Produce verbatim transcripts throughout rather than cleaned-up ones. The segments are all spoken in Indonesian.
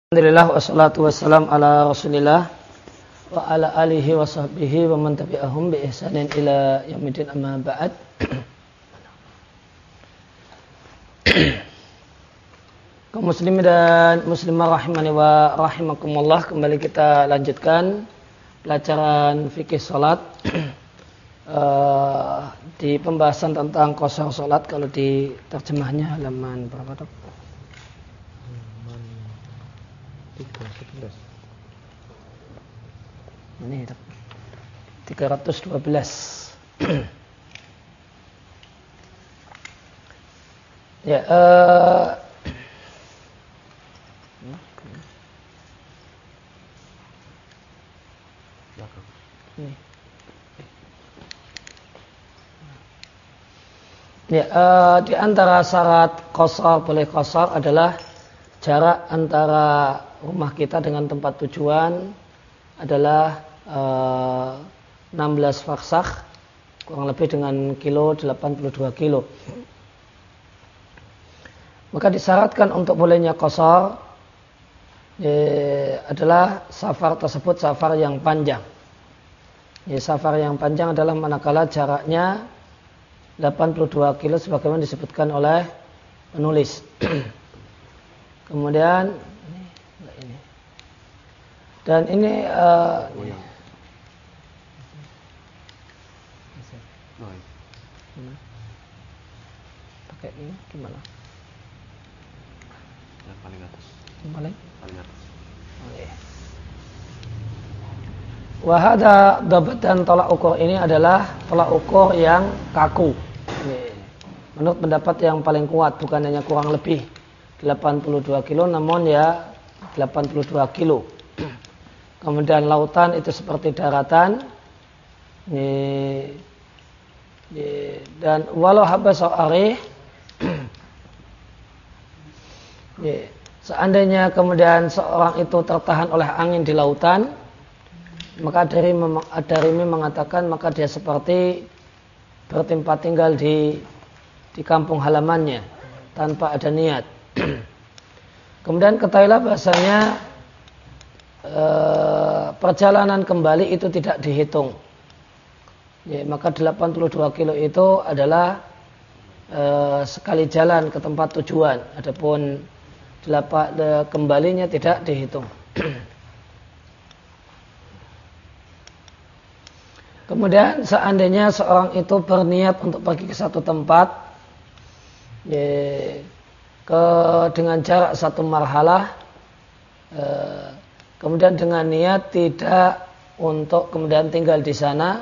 Alhamdulillah wassalatu wassalam ala rasulillah wa ala alihi wa sahbihi wa man tabi'ahum bi ihsanin ila yaumil amma ba'd. Kaum muslimin dan muslimah rahimani wa rahimakumullah, kembali kita lanjutkan pelajaran fikih salat uh, di pembahasan tentang qashar salat. Kalau di terjemahnya halaman berapa, Dok? Ini tiga ratus dua belas. Ya, uh, ini. Ya, uh, di antara syarat qashar, boleh qashar adalah jarak antara rumah kita dengan tempat tujuan adalah uh, enam belas farsakh, kurang lebih dengan kilo delapan puluh dua kilo. Maka disyaratkan untuk bolehnya qashar ya, adalah safar tersebut safar yang panjang. Ya, safar yang panjang adalah manakala jaraknya delapan puluh dua kilo sebagaimana disebutkan oleh penulis. Kemudian ini, dan ini uh, ini. Pakai ini gimana? Yang paling atas. Yang paling? Paling atas. Oke. Wahada dabat dan tolak ukur ini adalah tolak ukur yang kaku. Ini. Menurut pendapat yang paling kuat, bukan hanya kurang lebih delapan puluh dua kilo, namun ya delapan puluh dua kilo. Kemudian lautan itu seperti daratan. Ini, ini, dan walau habasa arih, seandainya kemudian seorang itu tertahan oleh angin di lautan, maka dari Ad-Darimi mengatakan maka dia seperti bertempat tinggal di di kampung halamannya tanpa ada niat. Kemudian ketahuilah bahasanya e, perjalanan kembali itu tidak dihitung. Ya, maka delapan puluh dua kilo itu adalah e, sekali jalan ke tempat tujuan. Adapun delapan, de, kembalinya tidak dihitung. Kemudian seandainya seorang itu berniat untuk pergi ke satu tempat, ya, ke dengan jarak satu marhalah, e, kemudian dengan niat tidak untuk kemudian tinggal di sana,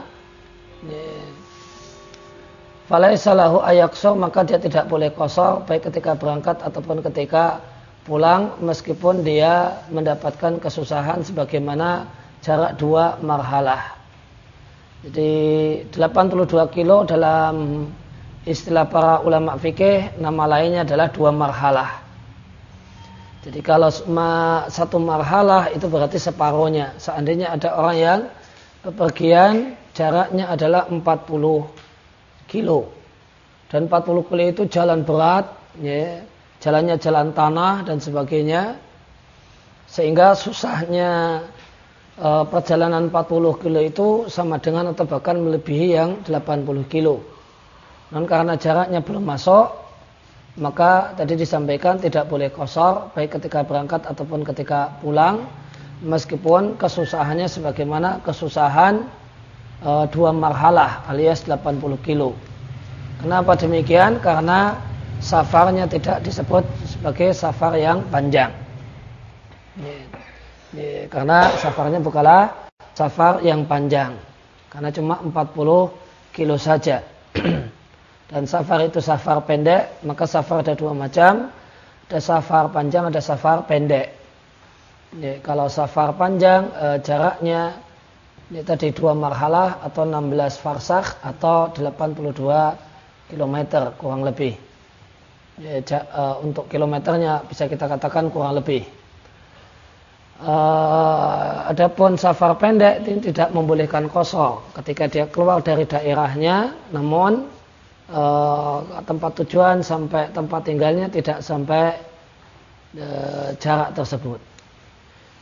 falaisa lahu ayaqsar, maka dia tidak boleh qashar baik ketika berangkat ataupun ketika pulang, meskipun dia mendapatkan kesusahan sebagaimana jarak dua marhalah. Jadi delapan puluh dua kilo dalam istilah para ulama fikih, nama lainnya adalah dua marhalah. Jadi kalau satu marhalah itu berarti separuhnya. Seandainya ada orang yang bepergian jaraknya adalah empat puluh kilo. Dan empat puluh kilo itu jalan berat, ya, jalannya jalan tanah dan sebagainya. Sehingga susahnya e, perjalanan empat puluh kilo itu sama dengan atau bahkan melebihi yang delapan puluh kilo. Non karena jaraknya belum masuk, maka tadi disampaikan tidak boleh qashar baik ketika berangkat ataupun ketika pulang, meskipun kesusahannya sebagaimana kesusahan e, dua marhalah alias delapan puluh kilo. Kenapa demikian? Karena safarnya tidak disebut sebagai safar yang panjang. Ya, ya, karena safarnya bukanlah safar yang panjang, karena cuma empat puluh kilo saja. Dan safar itu safar pendek, maka safar ada dua macam, ada safar panjang, ada safar pendek. Ya, kalau safar panjang e, jaraknya ya, tadi dua marhalah atau enam belas farsakh atau delapan puluh dua kilometer kurang lebih. Ya, ja, e, untuk kilometernya bisa kita katakan kurang lebih. E, adapun safar pendek ini tidak membolehkan qashar ketika dia keluar dari daerahnya, namun Uh, tempat tujuan sampai tempat tinggalnya tidak sampai uh, jarak tersebut.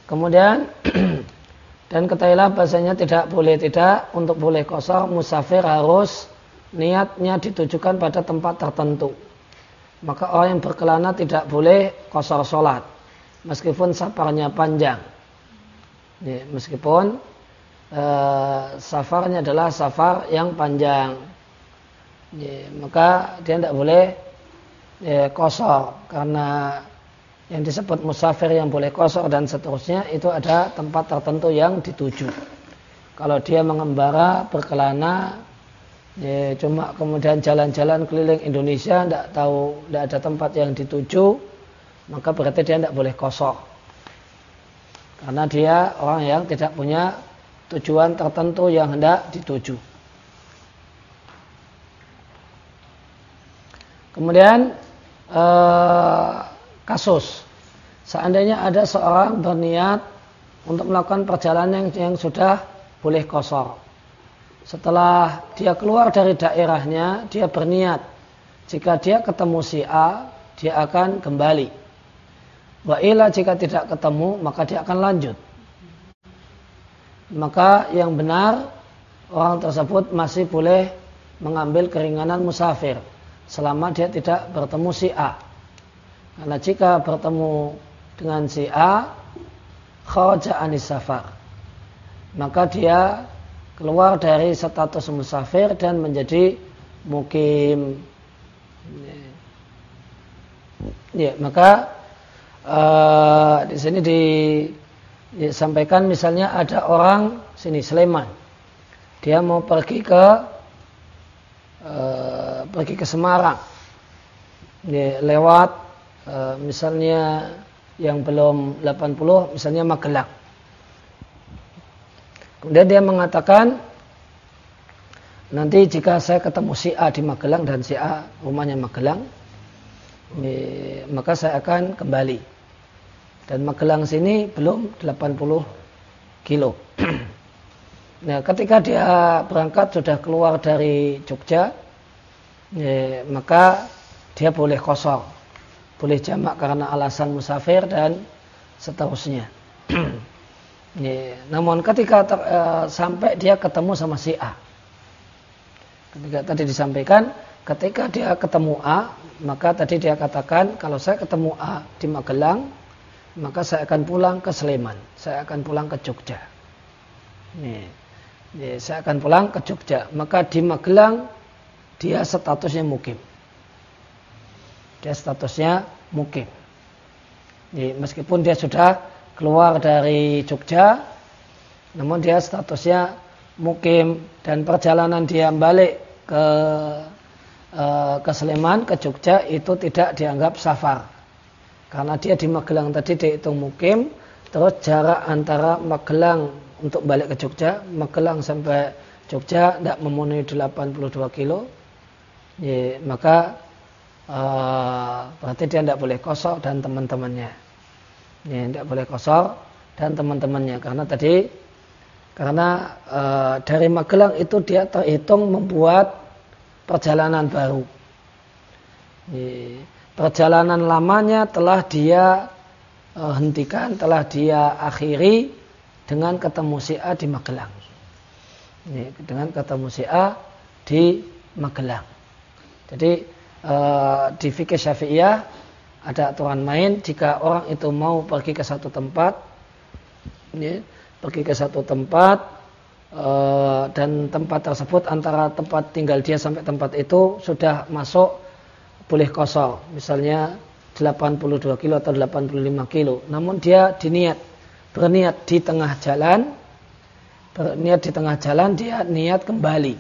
Kemudian dan ketahuilah bahasanya tidak boleh tidak untuk boleh qashar musafir harus niatnya ditujukan pada tempat tertentu. Maka orang yang berkelana tidak boleh qashar sholat meskipun safarnya panjang. Ya, meskipun uh, safarnya adalah safar yang panjang. Ya, maka dia tidak boleh ya, qashar karena yang disebut musafir yang boleh qashar dan seterusnya itu ada tempat tertentu yang dituju. Kalau dia mengembara berkelana ya, cuma kemudian jalan-jalan keliling Indonesia tidak tahu tidak ada tempat yang dituju, maka berarti dia tidak boleh qashar karena dia orang yang tidak punya tujuan tertentu yang hendak dituju. Kemudian eh, kasus, seandainya ada seorang berniat untuk melakukan perjalanan yang, yang sudah boleh qashar. Setelah dia keluar dari daerahnya, dia berniat jika dia ketemu si A, dia akan kembali. Wa ila jika tidak ketemu, maka dia akan lanjut. Maka yang benar, orang tersebut masih boleh mengambil keringanan musafir selama dia tidak bertemu si A. Karena jika bertemu dengan si A, kharaja anis safar, maka dia keluar dari status musafir dan menjadi mukim. Ya, maka uh, di sini disampaikan misalnya ada orang sini Sleman, dia mau pergi ke uh, pergi ke Semarang, ya, lewat Uh, misalnya yang belum delapan puluh, misalnya Magelang. Kemudian dia mengatakan, nanti jika saya ketemu si A di Magelang dan si A rumahnya Magelang, eh, maka saya akan kembali. Dan Magelang sini belum delapan puluh kilo. Nah, ketika dia berangkat sudah keluar dari Jogja, eh, maka dia boleh qashar. Boleh jamak karena alasan musafir dan seterusnya. Ya, namun ketika ter, e, sampai dia ketemu sama si A, ketika tadi disampaikan, ketika dia ketemu A, maka tadi dia katakan kalau saya ketemu A di Magelang, maka saya akan pulang ke Sleman, saya akan pulang ke Jogja. Ya, ya, saya akan pulang ke Jogja. Maka di Magelang dia statusnya mukim. Dia statusnya mukim. Jadi, meskipun dia sudah keluar dari Jogja, namun dia statusnya mukim dan perjalanan dia balik ke uh, ke Sleman, ke Jogja itu tidak dianggap safar. Karena dia di Magelang tadi dihitung mukim, terus jarak antara Magelang untuk balik ke Jogja, Magelang sampai Jogja tidak memenuhi delapan puluh dua kilo. Ya, maka Uh, berarti dia tidak boleh qashar dan teman-temannya. Ya, tidak boleh qashar dan teman-temannya karena tadi karena uh, dari Magelang itu dia terhitung membuat perjalanan baru. Ya, perjalanan lamanya telah dia uh, hentikan, telah dia akhiri dengan ketemu si A di Magelang. Ya, dengan ketemu si A di Magelang. Jadi Uh, di fikih Syafi'iyah ada aturan main jika orang itu mau pergi ke satu tempat, ya, pergi ke satu tempat uh, dan tempat tersebut antara tempat tinggal dia sampai tempat itu sudah masuk boleh qashar, misalnya delapan puluh dua kilo atau delapan puluh lima kilo. Namun dia diniat berniat di tengah jalan, berniat di tengah jalan dia niat kembali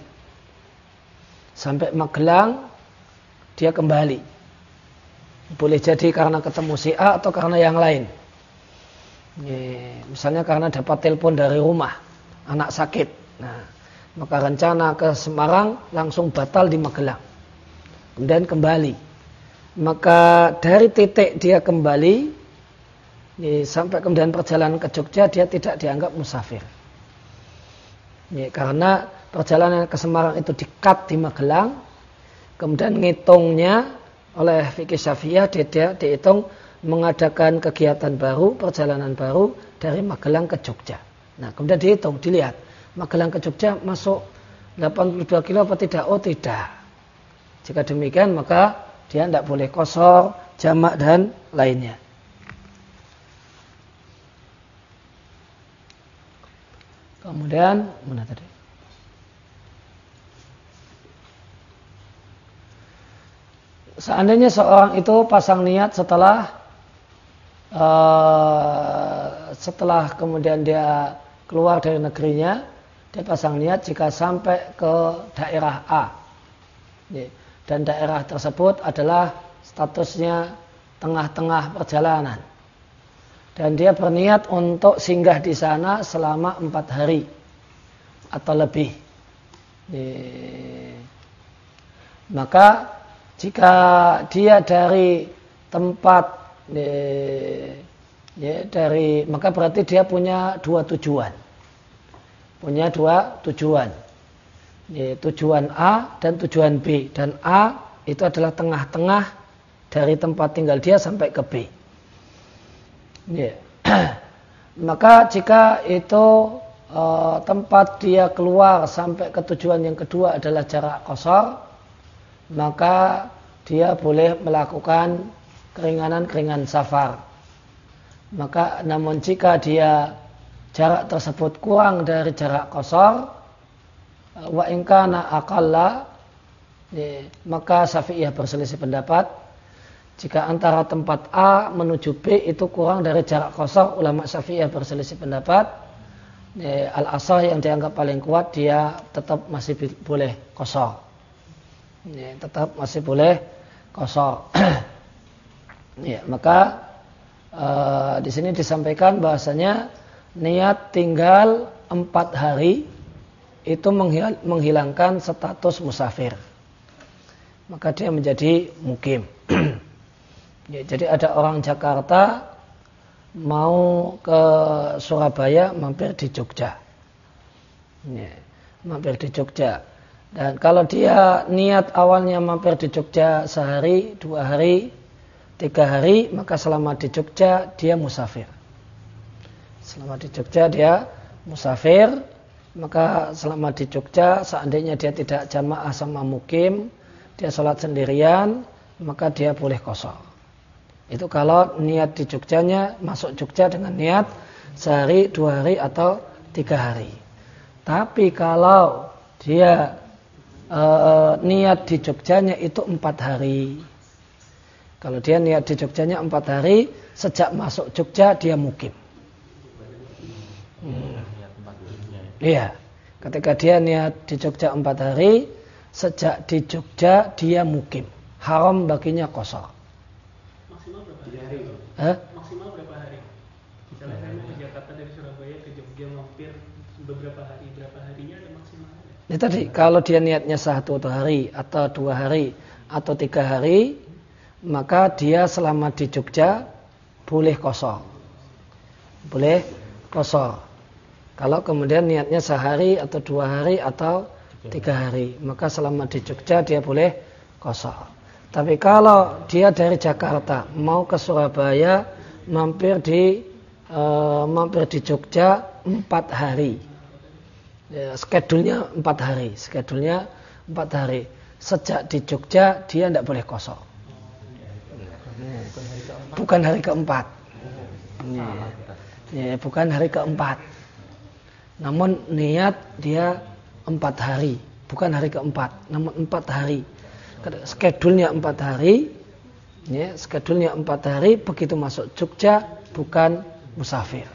sampai Magelang. Dia kembali. Boleh jadi karena ketemu si A atau karena yang lain. Ya, misalnya karena dapat telepon dari rumah, anak sakit. Nah, maka rencana ke Semarang langsung batal di Magelang. Kemudian kembali. Maka dari titik dia kembali, ya, sampai kemudian perjalanan ke Jogja, dia tidak dianggap musafir. Ya, karena perjalanan ke Semarang itu di-cut di Magelang. Kemudian ngitungnya oleh fikih Syafi'iyah dia, dia dihitung mengadakan kegiatan baru, perjalanan baru dari Magelang ke Jogja. Nah, kemudian dihitung, dilihat Magelang ke Jogja masuk delapan puluh dua kilo apa tidak? Oh tidak. Jika demikian maka dia tidak boleh qashar, jamak dan lainnya. Kemudian mana tadi? Seandainya seorang itu pasang niat setelah uh, setelah kemudian dia keluar dari negerinya, dia pasang niat jika sampai ke daerah A, dan daerah tersebut adalah statusnya tengah-tengah perjalanan, dan dia berniat untuk singgah di sana selama empat hari atau lebih. Maka jika dia dari tempat ya, dari maka berarti dia punya dua tujuan, punya dua tujuan, ya, tujuan A dan tujuan B, dan A itu adalah tengah-tengah dari tempat tinggal dia sampai ke B. Ya. Maka jika itu e, tempat dia keluar sampai ke tujuan yang kedua adalah jarak qashar, maka dia boleh melakukan keringanan-keringanan safar. Maka namun jika dia jarak tersebut kurang dari jarak qashar, wa in kana aqalla, maka Syafi'iyah berselisih pendapat. Jika antara tempat A menuju B itu kurang dari jarak qashar, ulama Syafi'iyah berselisih pendapat. Al-asah yang dianggap paling kuat, dia tetap masih boleh qashar. Tetap masih boleh qashar. Ya, maka uh, di sini disampaikan bahasanya niat tinggal empat hari itu menghil- menghilangkan status musafir. Maka dia menjadi mukim. Ya, jadi ada orang Jakarta mau ke Surabaya, mampir di Jogja. Ya, mampir di Jogja. Dan kalau dia niat awalnya mampir di Jogja sehari, dua hari, tiga hari, maka selama di Jogja dia musafir. Selama di Jogja dia musafir, maka selama di Jogja seandainya dia tidak jamaah sama mukim, dia sholat sendirian, maka dia boleh qashar. Itu kalau niat di Jogjanya, masuk Jogja dengan niat sehari, dua hari, atau tiga hari. Tapi kalau dia e, niat di Jogjanya itu empat hari. Kalau dia niat di Jogjanya empat hari, sejak masuk Jogja dia mukim. Hmm. Iya, ketika dia niat di Jogja empat hari, sejak di Jogja dia mukim. Haram baginya qashar. Maksimal berapa hari? Hah? Maksimal berapa hari? Misalnya saya mau ke Jakarta dari Surabaya ke Jogja mampir beberapa hari, berapa harinya ada maksimalnya? Ini tadi kalau dia niatnya satu hari atau dua hari atau tiga hari, maka dia selama di Jogja boleh qashar. Boleh qashar. Kalau kemudian niatnya sehari atau dua hari atau tiga hari, maka selama di Jogja dia boleh qashar. Tapi kalau dia dari Jakarta mau ke Surabaya, mampir di e, mampir di Jogja empat hari, ya, skedulnya empat hari, skedulnya empat hari. Sejak di Jogja dia tidak boleh qashar. Bukan hari keempat, ya, ya, bukan hari keempat. Namun niat dia empat hari, bukan hari keempat, namun empat hari. Skedulnya empat hari, ya, skedulnya empat hari. Begitu masuk Jogja bukan musafir.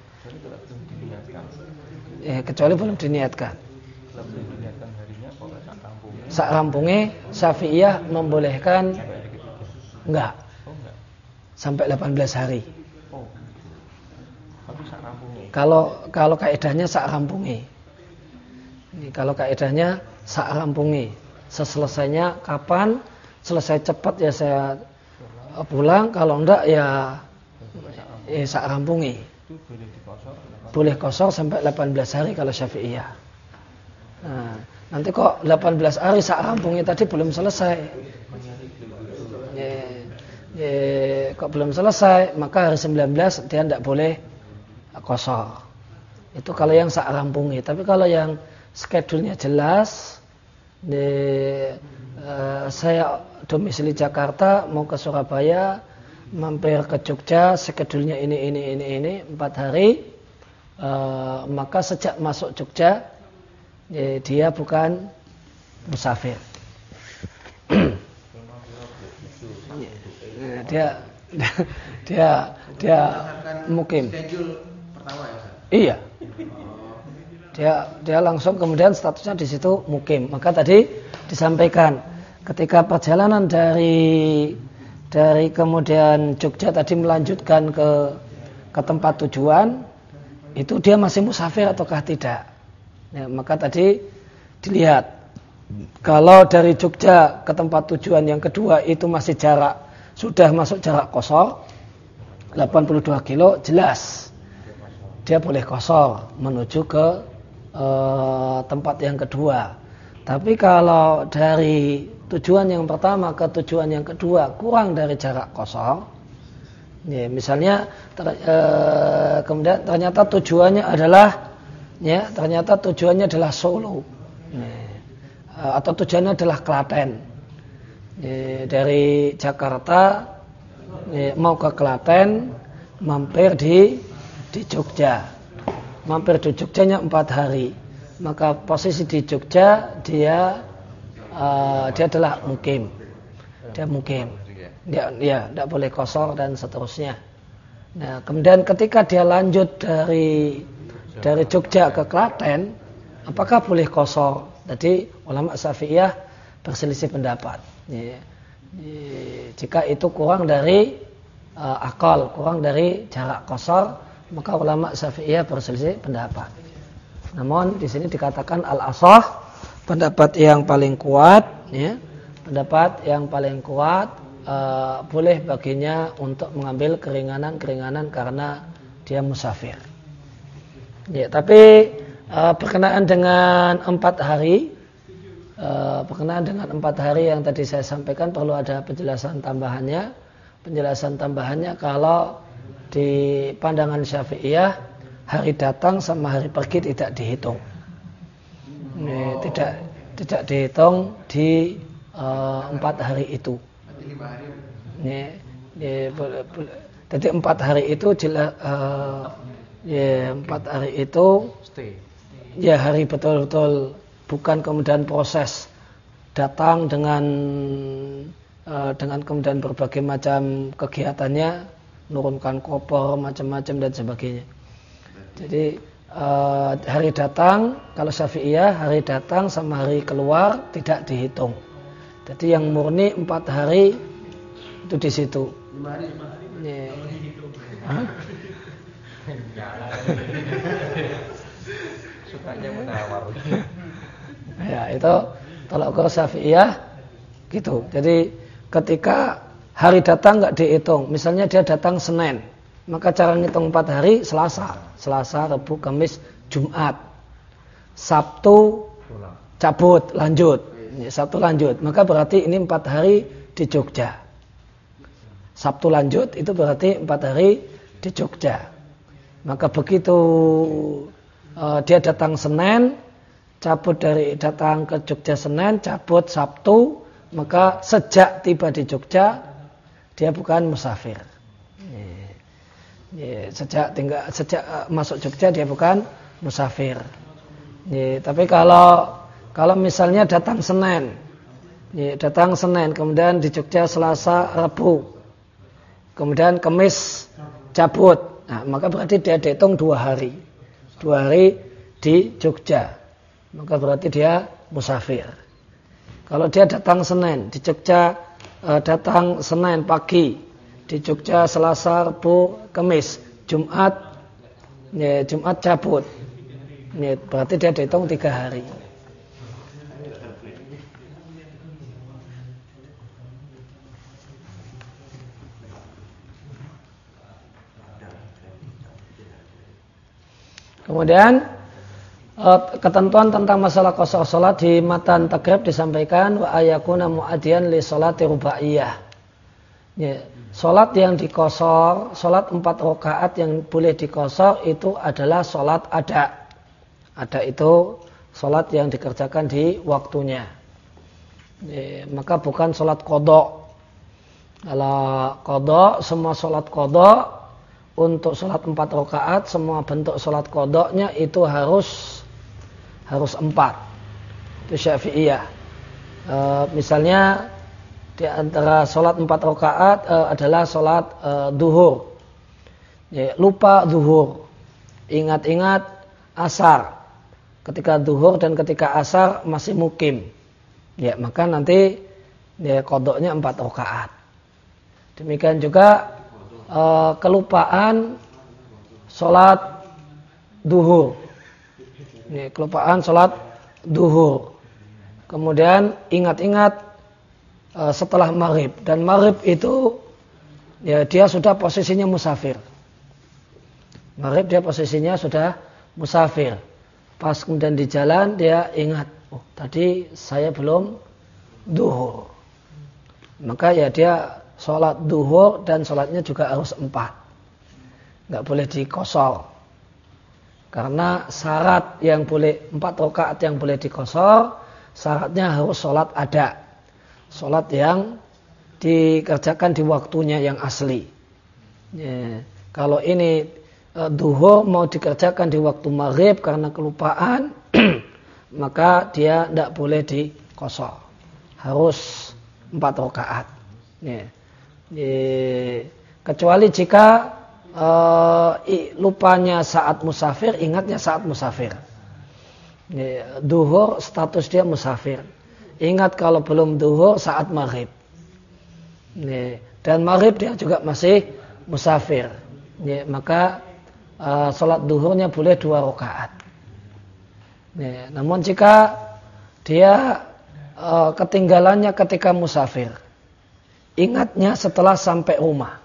Ya, kecuali belum diniatkan. Sak rampungnya Syafi'iyah membolehkan enggak sampai delapan belas hari. Kalau kalau kaidahnya sak rampungnya. Ini kalau kaidahnya sak rampungnya. Seselesainya kapan, selesai cepat ya saya pulang, kalau enggak ya eh, sak rampungi. Boleh qashar sampai delapan belas hari kalau Syafi'iyah. Nah, nanti kok delapan belas hari sak rampungi tadi belum selesai. Ya, eh, kok belum selesai, maka hari sembilan belas dia tidak boleh qasar. Itu kalau yang sak rampungi. Tapi kalau yang skedulnya jelas, di, eh, saya domisili Jakarta, mau ke Surabaya, mampir ke Jogja, skedulnya ini, ini, ini, ini, empat hari, eh, maka sejak masuk Jogja, eh, dia bukan musafir. dia dia dia mukim. Iya. Dia dia langsung kemudian statusnya di situ mukim. Maka tadi disampaikan ketika perjalanan dari dari kemudian Jogja tadi melanjutkan ke ke tempat tujuan, itu dia masih musafir ataukah tidak? Ya, maka tadi dilihat kalau dari Jogja ke tempat tujuan yang kedua itu masih jarak, sudah masuk jarak qasar delapan puluh dua kilo, jelas dia boleh qasar menuju ke e, tempat yang kedua. Tapi kalau dari tujuan yang pertama ke tujuan yang kedua kurang dari jarak qasar, ya, misalnya ter, e, kemudian ternyata tujuannya adalah ya ternyata tujuannya adalah Solo, ya, atau tujuannya adalah Klaten. Ya, dari Jakarta ya, mau ke Klaten, mampir di di Jogja, mampir di Jogjanya empat hari, maka posisi di Jogja dia uh, dia adalah mukim, dia mukim, dia ya tidak boleh qasar dan seterusnya. Nah, kemudian ketika dia lanjut dari dari Jogja ke Klaten, apakah boleh qasar? Jadi ulama Syafi'iyah berselisih pendapat. Ya, ya, jika itu kurang dari uh, akal, kurang dari jarak qasar, maka ulama Syafi'iyah berselisih pendapat. Namun di sini dikatakan al-ashah, pendapat yang paling kuat, ya, pendapat yang paling kuat uh, boleh baginya untuk mengambil keringanan-keringanan karena dia musafir. Ya, tapi uh, berkenaan dengan empat hari. Uh, berkenaan dengan empat hari yang tadi saya sampaikan perlu ada penjelasan tambahannya. Penjelasan tambahannya kalau di pandangan Syafi'iyah hari datang sama hari pergi tidak dihitung. Ini, tidak tidak dihitung di uh, empat hari itu. Ini, ini, jadi empat hari itu jelas uh, ya empat hari itu ya hari betul-betul. Bukan kemudian proses datang dengan uh, dengan kemudian berbagai macam kegiatannya, nurunkan koper, macam-macam dan sebagainya. Jadi uh, hari datang, kalau Syafi'iyah hari datang sama hari keluar tidak dihitung. Jadi yang murni empat hari itu di situ. Lima hari, lima hari. Yeah. Sukanya menawar. Ya, itu tolak ukur Syafi'iyah gitu. Jadi ketika hari datang enggak dihitung, misalnya dia datang Senin, maka cara ngitung empat hari Selasa, Selasa, Rabu, Kamis, Jumat, Sabtu cabut, lanjut, Sabtu lanjut, maka berarti ini empat hari di Jogja. Sabtu lanjut itu berarti empat hari di Jogja. Maka begitu uh, dia datang Senin, cabut dari datang ke Jogja Senin, cabut Sabtu, maka sejak tiba di Jogja dia bukan musafir. Ya, ya, sejak tinggal sejak masuk Jogja dia bukan musafir. Ya, tapi kalau kalau misalnya datang Senin, ya, datang Senin, kemudian di Jogja Selasa, Rabu, kemudian Kamis cabut, nah, maka berarti dia dihitung dua hari, dua hari di Jogja. Maka berarti dia musafir. Kalau dia datang Senin, di Jogja eh, datang Senin pagi, di Jogja Selasa, Rabu, Kamis, Jumat, ya, Jumat cabut, ya, berarti dia dihitung tiga hari. Kemudian ketentuan tentang masalah qasar salat di matan takrib disampaikan wa ayakuna mu'adiyan li salati rubaiyah. Ya, sholat yang dikosor, sholat empat rakaat yang boleh dikosor itu adalah sholat ada. Ada itu sholat yang dikerjakan di waktunya. Ya, maka bukan sholat kodok. Kalau kodok, semua sholat kodok untuk sholat empat rakaat, semua bentuk sholat kodoknya itu harus harus empat. Itu Syafi'iyah. E, misalnya di antara sholat empat rakaat e, adalah sholat e, duhur. Ya, lupa duhur. Ingat-ingat asar. Ketika duhur dan ketika asar masih mukim. Ya, maka nanti ya, kodoknya empat rakaat. Demikian juga e, kelupaan sholat duhur. Ya, kelupaan sholat duhur. Kemudian ingat-ingat setelah maghrib, dan maghrib itu ya dia sudah posisinya musafir. Maghrib dia posisinya sudah musafir. Pas kemudian di jalan dia ingat, oh tadi saya belum duhur. Maka ya dia sholat duhur dan sholatnya juga harus empat. Nggak boleh dikosor. Karena syarat yang boleh empat rakaat yang boleh dikosor, syaratnya harus sholat ada. Sholat yang dikerjakan di waktunya yang asli. Ya, kalau ini e, duhur mau dikerjakan di waktu maghrib karena kelupaan, maka dia tidak boleh dikosor. Harus empat rakaat. Ya. Ya, kecuali jika e, lupanya saat musafir, ingatnya saat musafir. Ya, duhur status dia musafir. Ingat kalau belum duhur saat maghrib. Nih, dan maghrib dia juga masih musafir. Nih, maka uh, sholat duhurnya boleh dua rakaat. Nih, namun jika dia uh, ketinggalannya ketika musafir, ingatnya setelah sampai rumah.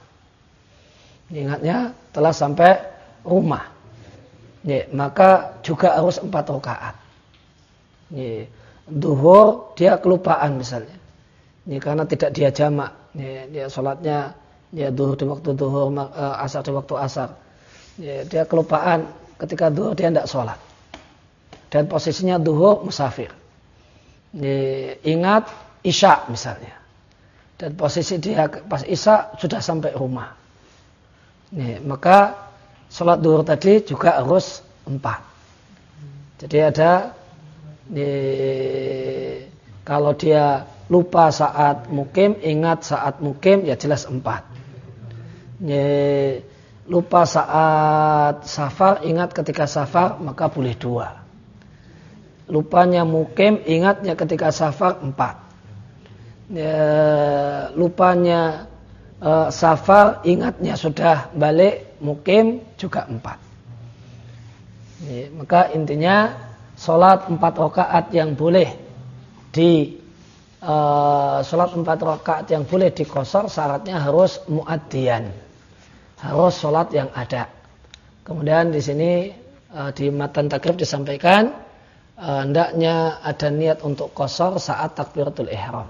Ingatnya setelah sampai rumah. Nih, maka juga harus empat rakaat. Nih, duhur dia kelupaan misalnya. Ini karena tidak dia jamak. Ini dia sholatnya dia duhur di waktu duhur, asar di waktu asar. Ini dia kelupaan ketika duhur dia tidak sholat. Dan posisinya duhur musafir. Ini ingat isya misalnya. Dan posisi dia pas isya sudah sampai rumah. Ini maka sholat duhur tadi juga harus empat. Jadi ada Di, kalau dia lupa saat mukim, ingat saat mukim, ya jelas empat. Di, lupa saat safar, ingat ketika safar, maka boleh dua. Lupanya mukim, ingatnya ketika safar, empat. Di, lupanya uh, safar, ingatnya sudah balik mukim, juga empat. Di, maka intinya sholat empat rakaat yang boleh di uh, sholat empat rakaat yang boleh dikosor syaratnya harus muaddiyan, harus sholat yang ada. Kemudian di sini uh, di matan takrib disampaikan uh, hendaknya ada niat untuk kosor saat takbiratul ihram.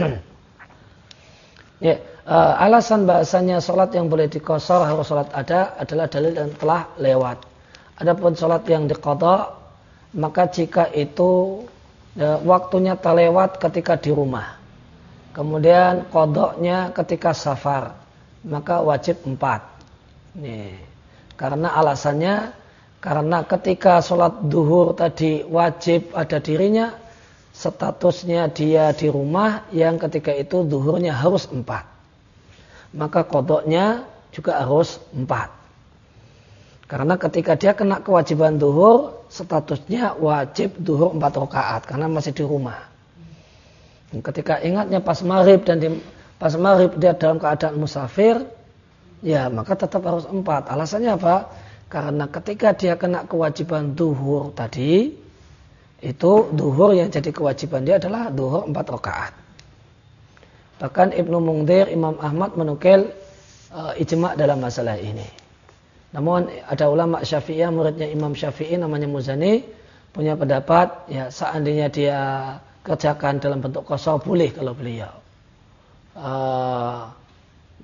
Ya, uh, alasan bahasanya sholat yang boleh dikosor harus sholat ada adalah dalil yang telah lewat. Adapun sholat yang diqadha, maka jika itu ya, waktunya terlewat ketika di rumah, kemudian qadha'nya ketika safar, maka wajib empat. Nih, karena alasannya, karena ketika sholat duhur tadi wajib ada dirinya, statusnya dia di rumah yang ketika itu duhurnya harus empat. Maka qadha'nya juga harus empat. Karena ketika dia kena kewajiban duhur, statusnya wajib duhur empat rakaat karena masih di rumah. Dan ketika ingatnya pas maghrib dan di, pas maghrib dia dalam keadaan musafir, ya maka tetap harus empat. Alasannya apa? Karena ketika dia kena kewajiban duhur tadi, itu duhur yang jadi kewajiban dia adalah duhur empat rakaat. Bahkan Ibnu Mungdhir, Imam Ahmad menukil uh, ijma' dalam masalah ini. Namun ada ulama Syafi'iyah, muridnya Imam Syafi'i namanya Muzani, punya pendapat ya seandainya dia kerjakan dalam bentuk qasar boleh kalau beliau. Uh,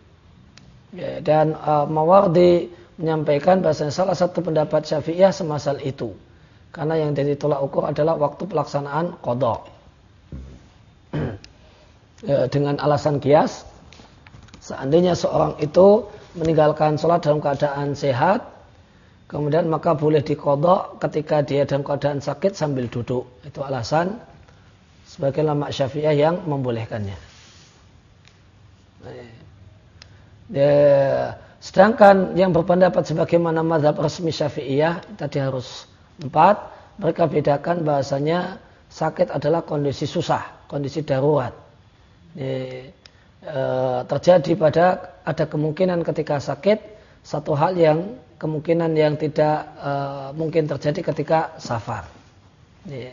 Ya, dan uh, Mawardi menyampaikan bahasanya salah satu pendapat Syafi'iyah semasal itu. Karena yang jadi tolak ukur adalah waktu pelaksanaan qada. Ya, dengan alasan kias, seandainya seorang itu meninggalkan sholat dalam keadaan sehat, kemudian maka boleh diqada ketika dia dalam keadaan sakit sambil duduk. Itu alasan sebagai ulama Syafi'iyah yang membolehkannya. Ya, sedangkan yang berpendapat sebagaimana mazhab resmi Syafi'iyah tadi harus empat, mereka bedakan bahasanya sakit adalah kondisi susah, kondisi darurat. Ya, e, terjadi pada ada kemungkinan ketika sakit satu hal yang kemungkinan yang tidak e, mungkin terjadi ketika safar. Ya.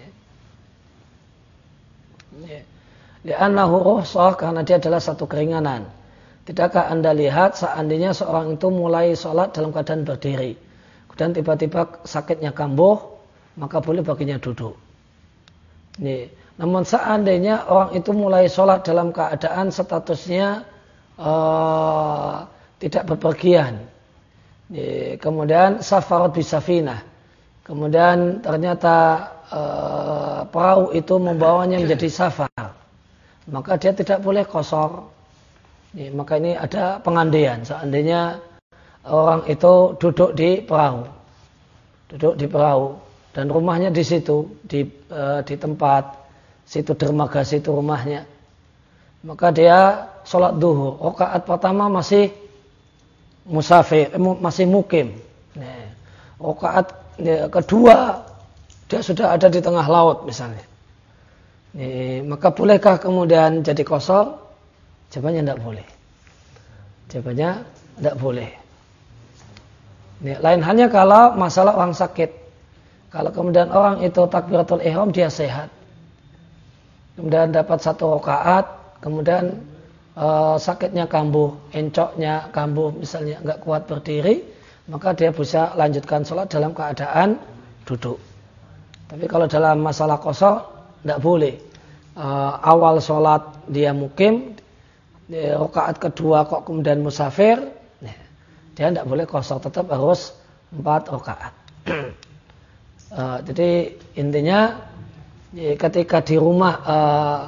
Ya. Li'annahu rukhsah, karena dia adalah satu keringanan. Tidakkah Anda lihat seandainya seorang itu mulai sholat dalam keadaan berdiri, kemudian tiba-tiba sakitnya kambuh, maka boleh baginya duduk. Nih. Namun seandainya orang itu mulai sholat dalam keadaan statusnya uh, tidak bepergian, nih. Kemudian safarat bisafinah, kemudian ternyata uh, perahu itu membawanya menjadi safar, maka dia tidak boleh qashar. Ya, maka ini ada pengandaian. Seandainya orang itu duduk di perahu, duduk di perahu, dan rumahnya di situ, di e, di tempat situ dermaga situ rumahnya, maka dia sholat duhur. Rakaat pertama masih musafir, eh, masih mukim. Nah, rakaat ya, kedua dia sudah ada di tengah laut misalnya. Nah, maka bolehkah kemudian jadi qashar? Jawabannya tidak boleh. Jawabannya tidak boleh. Ini, lain halnya kalau masalah orang sakit. Kalau kemudian orang itu takbiratul ihram dia sehat, kemudian dapat satu rakaat, kemudian uh, sakitnya kambuh, encoknya kambuh, misalnya nggak kuat berdiri, maka dia bisa lanjutkan sholat dalam keadaan duduk. Tapi kalau dalam masalah qashar tidak boleh. Uh, awal sholat dia mukim, di rakaat kedua kok kemudian musafir, nah, dia tidak boleh qashar, tetap harus empat rakaat. uh, jadi intinya ya, ketika di rumah uh,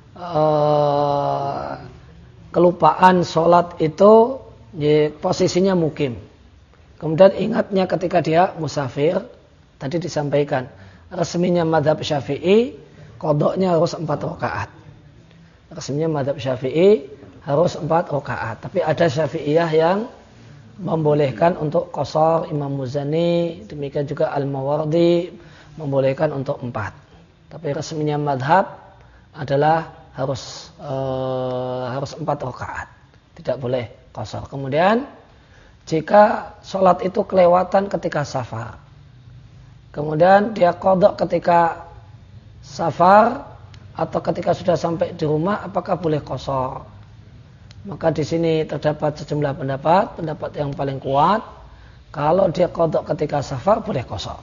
uh, kelupaan sholat itu ya, posisinya mukim, kemudian ingatnya ketika dia musafir, tadi disampaikan resminya mazhab Syafi'i qadanya harus empat rakaat. Resminya mazhab Syafi'i harus empat rakaat. Tapi ada Syafi'iyah yang membolehkan untuk qashar, Imam Muzani, demikian juga Al-Mawardi membolehkan untuk empat. Tapi resminya mazhab adalah harus uh, harus empat rakaat, tidak boleh qashar. Kemudian jika sholat itu kelewatan ketika safar, kemudian dia qada ketika safar atau ketika sudah sampai di rumah, apakah boleh qashar? Maka di sini terdapat sejumlah pendapat. Pendapat yang paling kuat, kalau dia qada ketika safar boleh qashar.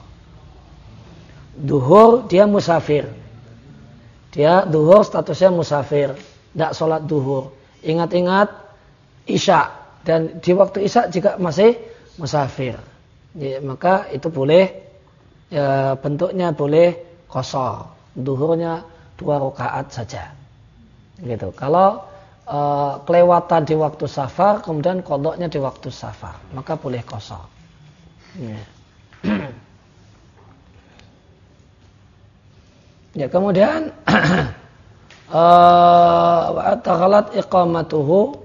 Duhur dia musafir, dia duhur statusnya musafir, tidak sholat duhur. Ingat-ingat isya, dan di waktu isya jika masih musafir, ya, maka itu boleh, ya, bentuknya boleh qashar. Duhurnya dua rakaat saja. Gitu. Kalau Uh, kelewatan di waktu safar, kemudian qadanya di waktu safar, maka boleh qashar. Ya. Ya, kemudian wa taghalat iqamatuhu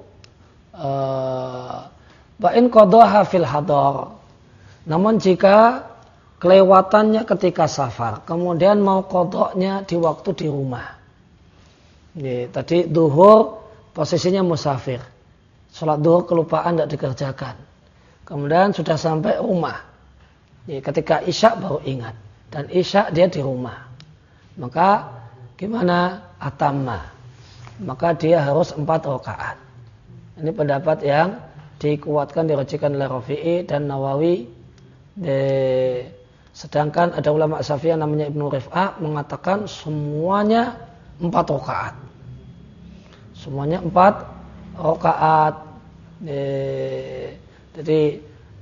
wa in qadaha fil hadar. Namun jika kelewatannya ketika safar, kemudian mau qadanya di waktu di rumah. Ya, tadi duhur posisinya musafir, sholat duhur kelupaan tidak dikerjakan, kemudian sudah sampai rumah, ya, ketika isya baru ingat, dan isya dia di rumah, maka gimana? Atamma, maka dia harus empat rakaat. Ini pendapat yang dikuatkan, dirajikan oleh Rafi'i dan Nawawi. De, sedangkan ada ulama Syafi'iyah namanya Ibnu Rif'ah mengatakan semuanya empat rakaat. Semuanya empat rakaat. Ya, jadi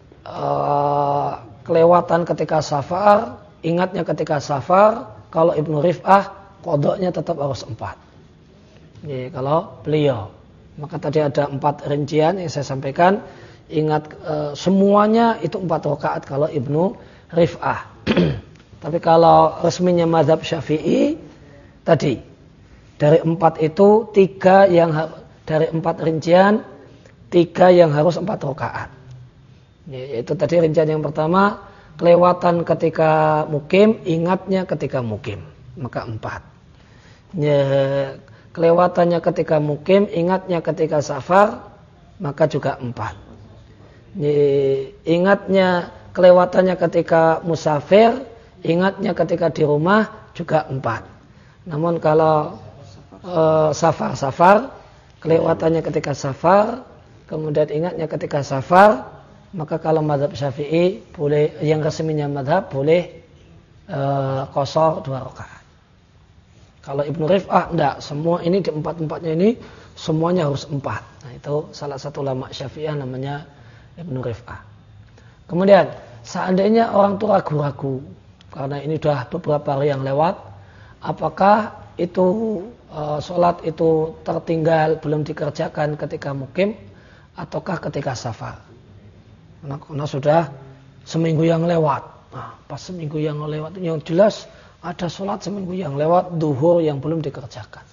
uh, kelewatan ketika safar, ingatnya ketika safar, kalau Ibnu Rif'ah qadanya tetap harus empat. Ya, kalau beliau, maka tadi ada empat rincian yang saya sampaikan. Ingat uh, semuanya itu empat rakaat kalau Ibnu Rif'ah. Tapi kalau resminya mazhab Syafi'i tadi dari empat itu tiga yang dari empat rincian tiga yang harus empat rakaat. Yaitu tadi rincian yang pertama kelewatan ketika mukim, ingatnya ketika mukim, maka empat. Ya, kelewatannya ketika mukim, ingatnya ketika safar, maka juga empat. Ya, ingatnya kelewatannya ketika musafir, ingatnya ketika di rumah juga empat. Namun kalau e, safar-safar, kelewatannya ketika safar, kemudian ingatnya ketika safar, maka kalau mazhab Syafi'i boleh, yang resminya mazhab boleh e, qashar dua rakaat. Kalau Ibnu Rif'ah enggak, semua ini di empat-empatnya ini semuanya harus empat. Nah, itu salah satu ulama Syafi'iyah namanya Ibnu Rif'ah. Kemudian seandainya orang itu ragu-ragu karena ini sudah beberapa hari yang lewat, apakah itu e, sholat itu tertinggal belum dikerjakan ketika mukim ataukah ketika safar? Karena, karena sudah seminggu yang lewat. Nah, pas seminggu yang lewat yang jelas ada sholat seminggu yang lewat duhur yang belum dikerjakan.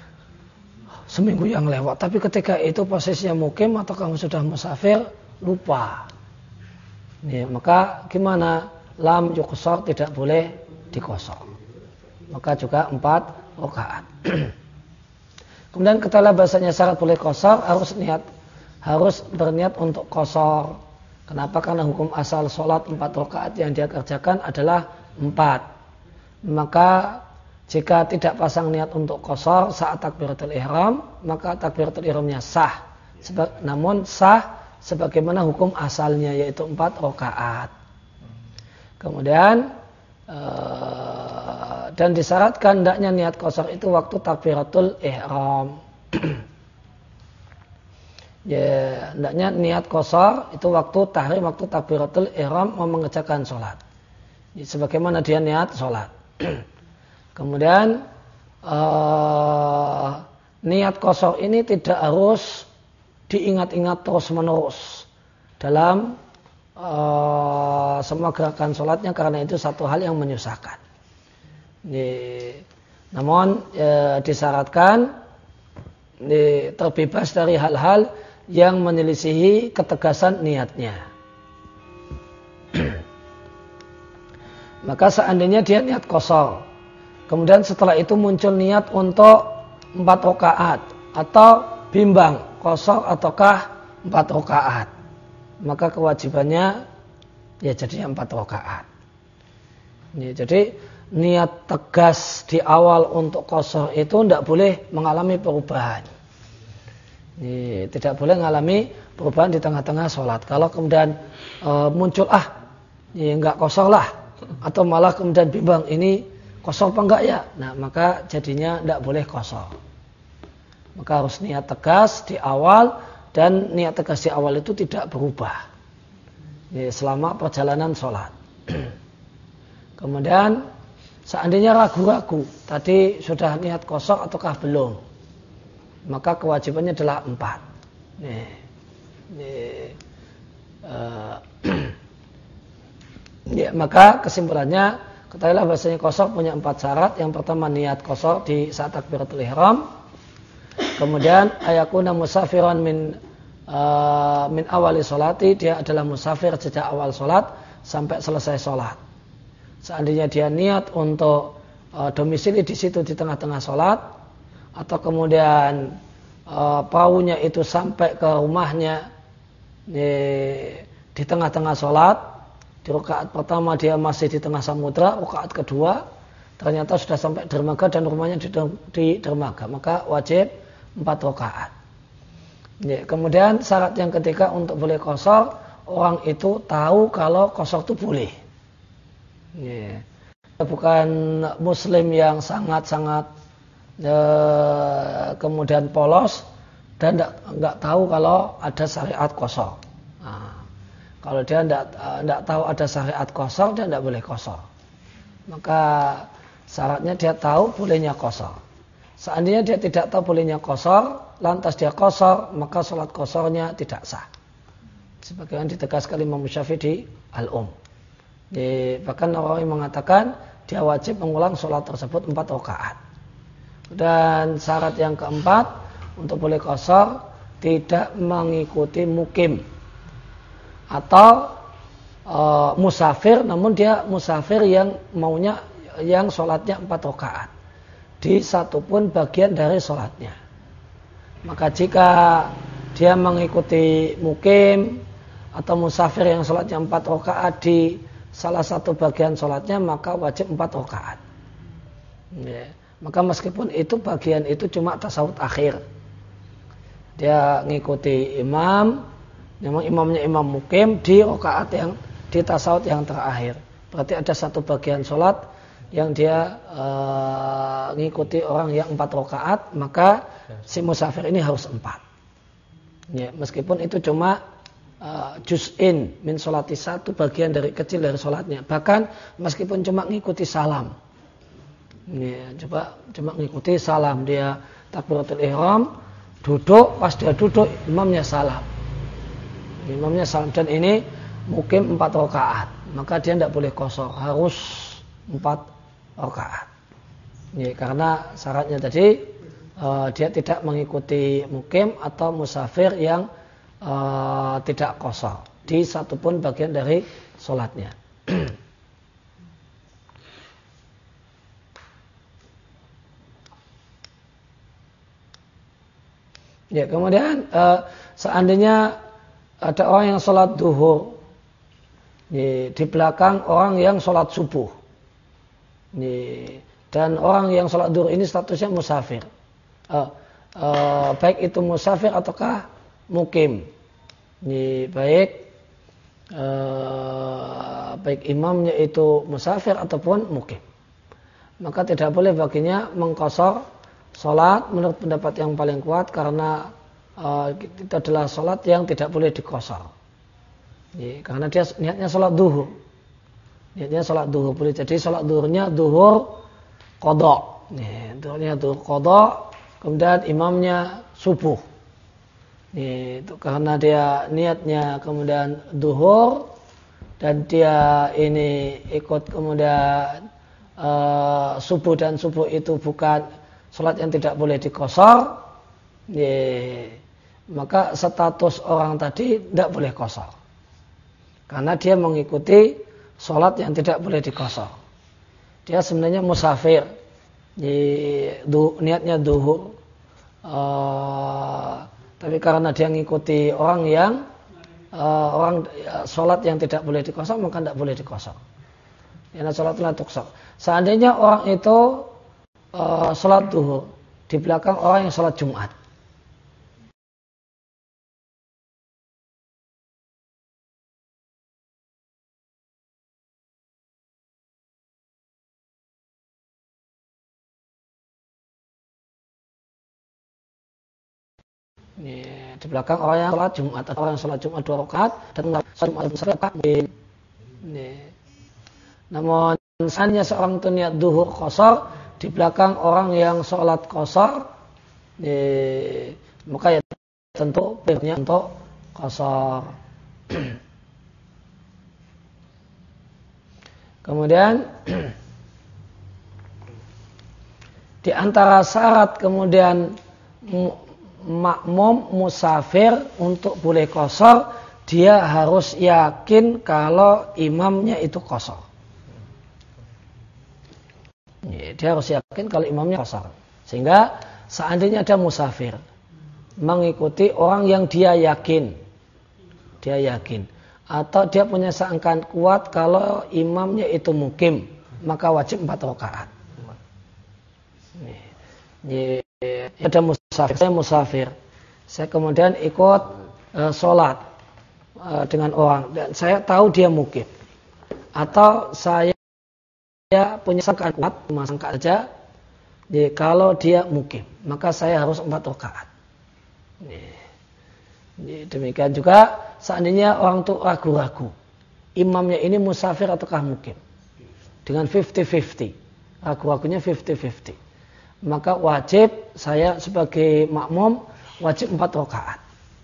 Seminggu yang lewat, tapi ketika itu posisinya mukim atau kamu sudah musafir lupa. Ya, maka gimana? Lam yuqshar, tidak boleh diqashar. Maka juga empat rakaat. Kemudian ketahuilah bahasanya syarat boleh qashar harus niat, harus berniat untuk qashar. Kenapa? Karena hukum asal sholat empat rakaat yang dia kerjakan adalah empat. Maka jika tidak pasang niat untuk qashar saat takbiratul ihram, maka takbiratul ihramnya sah. Seba- namun sah sebagaimana hukum asalnya, yaitu empat rakaat. Kemudian ee, dan disyaratkan hendaknya niat qashar itu waktu takbiratul ihram. Ya, hendaknya niat qashar itu waktu tahrim, waktu takbiratul ihram mau mengerjakan sholat. Ya, sebagaimana dia niat sholat. Kemudian ee, niat qashar ini tidak harus diingat-ingat terus-menerus dalam uh, semua gerakan sholatnya, karena itu satu hal yang menyusahkan. Ini, namun e, disyaratkan e, terbebas dari hal-hal yang menyelisihi ketegasan niatnya. Maka seandainya dia niat qashar, kemudian setelah itu muncul niat untuk empat rakaat atau bimbang qashar ataukah empat rakaat, maka kewajibannya ya jadi empat rakaat. Ya, jadi niat tegas di awal untuk qashar itu tidak boleh mengalami perubahan. Ya, tidak boleh mengalami perubahan di tengah-tengah sholat. Kalau kemudian e, muncul ah, ya enggak qashar lah, atau malah kemudian bimbang ini qashar apa enggak ya, nah maka jadinya tidak boleh qashar. Maka harus niat tegas di awal, dan niat tegas di awal itu tidak berubah ya, selama perjalanan sholat. Kemudian seandainya ragu-ragu tadi sudah niat qashar ataukah belum, maka kewajibannya adalah empat. Nih, nih, uh, ya, maka kesimpulannya ketahuilah bahasanya qashar punya empat syarat. Yang pertama niat qashar di saat takbiratul ihram. Kemudian ayakuna musafiran min uh, min awali sholati, dia adalah musafir sejak awal sholat sampai selesai sholat. Seandainya dia niat untuk uh, domisili di situ di tengah-tengah sholat, atau kemudian uh, paunya itu sampai ke rumahnya di, di tengah-tengah sholat, di rakaat pertama dia masih di tengah samudra, rakaat kedua ternyata sudah sampai dermaga dan rumahnya di, di dermaga, maka wajib empat rakaat. Ya, kemudian syarat yang ketiga untuk boleh qashar, orang itu tahu kalau qashar itu boleh. Ya. Bukan muslim yang sangat-sangat eh, kemudian polos, dan nggak tahu kalau ada syariat qashar. Nah, kalau dia nggak tahu ada syariat qashar, dia nggak boleh qashar. Maka syaratnya dia tahu bolehnya qashar. Seandainya dia tidak tahu bolehnya qashar, lantas dia qashar, maka sholat qasharnya tidak sah. Sebagaimana ditegaskan Imam Syafi'i di Al-Um. Bahkan Nawawi mengatakan dia wajib mengulang sholat tersebut empat rakaat. Dan syarat yang keempat untuk boleh qashar, tidak mengikuti mukim atau e, musafir, namun dia musafir yang maunya yang sholatnya empat rakaat di satu pun bagian dari sholatnya. Maka jika dia mengikuti mukim atau musafir yang sholatnya empat rakaat di salah satu bagian sholatnya, maka wajib empat rakaat. Ya. Maka meskipun itu bagian itu cuma tasawuf akhir, dia ngikuti imam, memang imamnya imam mukim di rakaat yang di tasawuf yang terakhir. Berarti ada satu bagian sholat yang dia e, ngikuti orang yang empat rakaat, maka si musafir ini harus empat. Ya, meskipun itu cuma uh, juz'in min sholati, satu bagian dari kecil dari sholatnya. Bahkan meskipun cuma ngikuti salam, ya, coba cuma ngikuti salam, dia takbiratul ihram, duduk, pas dia duduk imamnya salam, imamnya salam, dan ini mukim empat rakaat, maka dia tidak boleh qashar, harus empat rakaat. Ya, karena syaratnya tadi Uh, dia tidak mengikuti mukim atau musafir yang uh, tidak qashar di satupun bagian dari sholatnya. Ya, kemudian uh, seandainya ada orang yang sholat duhur, ya, di belakang orang yang sholat subuh, ya, dan orang yang sholat duhur ini statusnya musafir. Uh, uh, baik itu musafir ataukah mukim, ini baik uh, baik imamnya itu musafir ataupun mukim, maka tidak boleh baginya mengqashar sholat menurut pendapat yang paling kuat, karena uh, itu adalah sholat yang tidak boleh diqashar. Ini, karena dia niatnya sholat duhur, niatnya sholat duhur boleh jadi sholat duhurnya duhur qadha, nih duhurnya duhur qadha. Kemudian imamnya subuh, itu karena dia niatnya kemudian duhur dan dia ini ikut kemudian uh, subuh, dan subuh itu bukan sholat yang tidak boleh diqashar, maka status orang tadi tidak boleh qashar karena dia mengikuti sholat yang tidak boleh diqashar. Dia sebenarnya musafir, di du, niatnya duhur, uh, tapi karena dia ngikuti orang yang uh, orang uh, sholat yang tidak boleh diqashar, maka tidak boleh diqashar. Karena sholat la tuqshar. Seandainya orang itu uh, sholat duhur di belakang orang yang sholat Jumat, ini, di belakang orang yang sholat Jumat, atau orang yang sholat Jumat dua rakaat dan sholat Jumat besar rakaat. Namun misalnya seorang itu niat duhur qashar di belakang orang yang sholat qashar, maka ya tentu pilihnya untuk qashar. Kemudian di antara syarat kemudian makmum musafir untuk boleh qashar, dia harus yakin kalau imamnya itu qashar. Dia harus yakin kalau imamnya qashar. Sehingga seandainya ada musafir mengikuti orang yang dia yakin, dia yakin, atau dia punya sangkaan kuat kalau imamnya itu mukim, maka wajib empat rakaat. Ini ada musafir, saya musafir, saya kemudian ikut uh, sholat uh, dengan orang, dan saya tahu dia mukim, atau saya punya sangkaan kuat, cuma sangka aja, jadi kalau dia mukim, maka saya harus empat rakaat. Demikian juga seandainya orang itu ragu-ragu, imamnya ini musafir ataukah mukim, dengan lima puluh lima puluh, ragu-ragunya lima puluh lima puluh, maka wajib saya sebagai makmum wajib empat rakaat.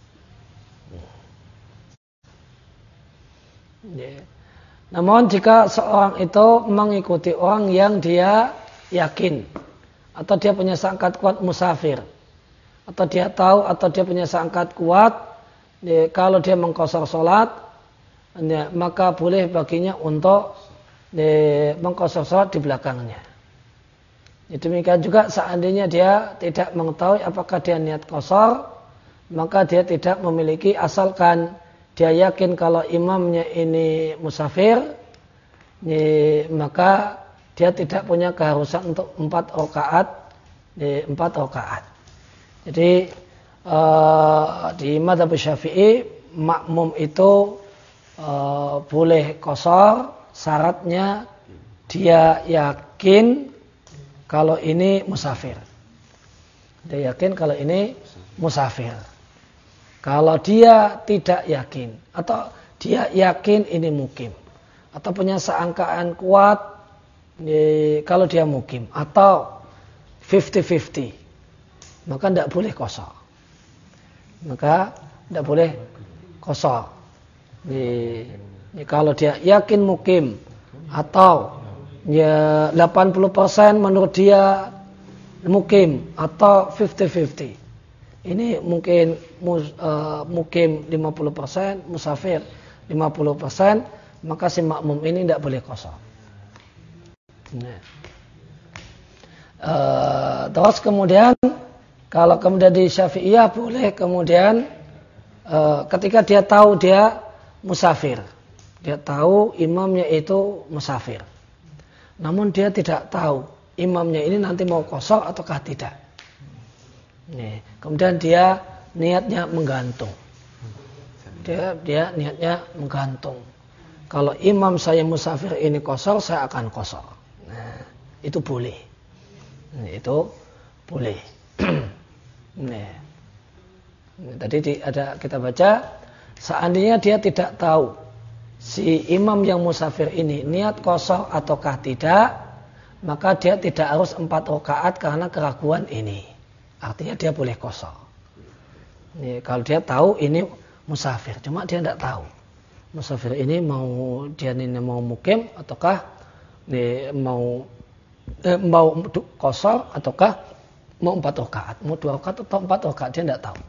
Namun jika seorang itu mengikuti orang yang dia yakin atau dia punya sangkat kuat musafir, atau dia tahu atau dia punya sangkat kuat ya, kalau dia mengqashar sholat ya, maka boleh baginya untuk ya, mengqashar sholat di belakangnya. Ya, demikian juga seandainya dia tidak mengetahui apakah dia niat qashar, maka dia tidak memiliki, asalkan dia yakin kalau imamnya ini musafir ya, maka dia tidak punya keharusan untuk empat rakaat ya, empat rakaat. Jadi uh, di mazhab Syafi'i makmum itu uh, boleh qashar, syaratnya dia yakin kalau ini musafir. Dia yakin kalau ini musafir. Kalau dia tidak yakin atau dia yakin ini mukim atau punya seangkaan kuat ye, kalau dia mukim atau lima puluh lima puluh, maka tidak boleh qashar. Maka tidak boleh qashar. Kalau dia yakin mukim atau ya delapan puluh persen menurut dia mukim atau lima puluh lima puluh, ini mungkin uh, mukim lima puluh persen, musafir lima puluh persen, maka si makmum ini tidak boleh qashar. Nah. Uh, terus kemudian kalau kemudian di Syafi'iyah boleh kemudian uh, ketika dia tahu dia musafir, dia tahu imamnya itu musafir, namun dia tidak tahu imamnya ini nanti mau qashar ataukah tidak. Nih, kemudian dia niatnya menggantung. Dia dia niatnya menggantung. Kalau imam saya musafir ini qashar, saya akan qashar. Nah, itu boleh. Nah, itu boleh. Nih. Tadi di, ada kita baca, seandainya dia tidak tahu si imam yang musafir ini niat qashar ataukah tidak, maka dia tidak harus empat rakaat karena keraguan ini. Artinya dia boleh qashar. Ini, kalau dia tahu ini musafir, cuma dia tidak tahu musafir ini mau dia ini mau mukim ataukah ini mau eh, mau qashar ataukah mau empat rakaat, mau dua rakaat atau empat rakaat, dia tidak tahu.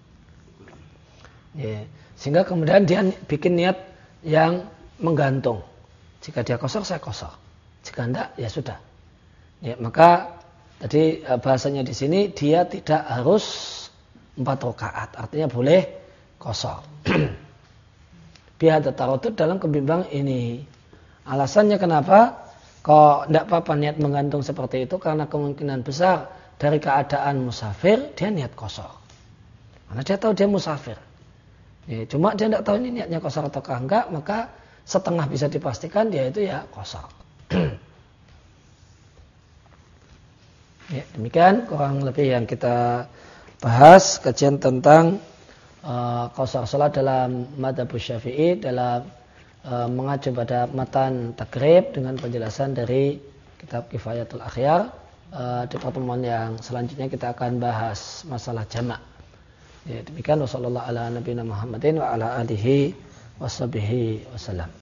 Ya, sehingga kemudian dia bikin niat yang menggantung. Jika dia qashar, saya qashar. Jika tidak, ya sudah. Ya, maka tadi bahasanya di sini dia tidak harus empat rakaat, artinya boleh qashar. Biar taradud dalam kebimbangan ini. Alasannya kenapa? Kok tidak apa-apa niat menggantung seperti itu? Karena kemungkinan besar dari keadaan musafir dia niat qashar. Karena dia tahu dia musafir. Ya, cuma dia tidak tahu ini niatnya qashar ataukah enggak, maka setengah bisa dipastikan dia itu ya qashar. Ya, demikian kurang lebih yang kita bahas kajian tentang uh, qashar salat dalam mazhab Syafi'i dalam uh, mengacu pada matan takrib dengan penjelasan dari kitab Kifayatul Akhyar. Uh, di pertemuan yang selanjutnya kita akan bahas masalah jamak. Ya, demikian wasallallahu ala nabiyina Muhammadin wa ala alihi washabihi wasallam.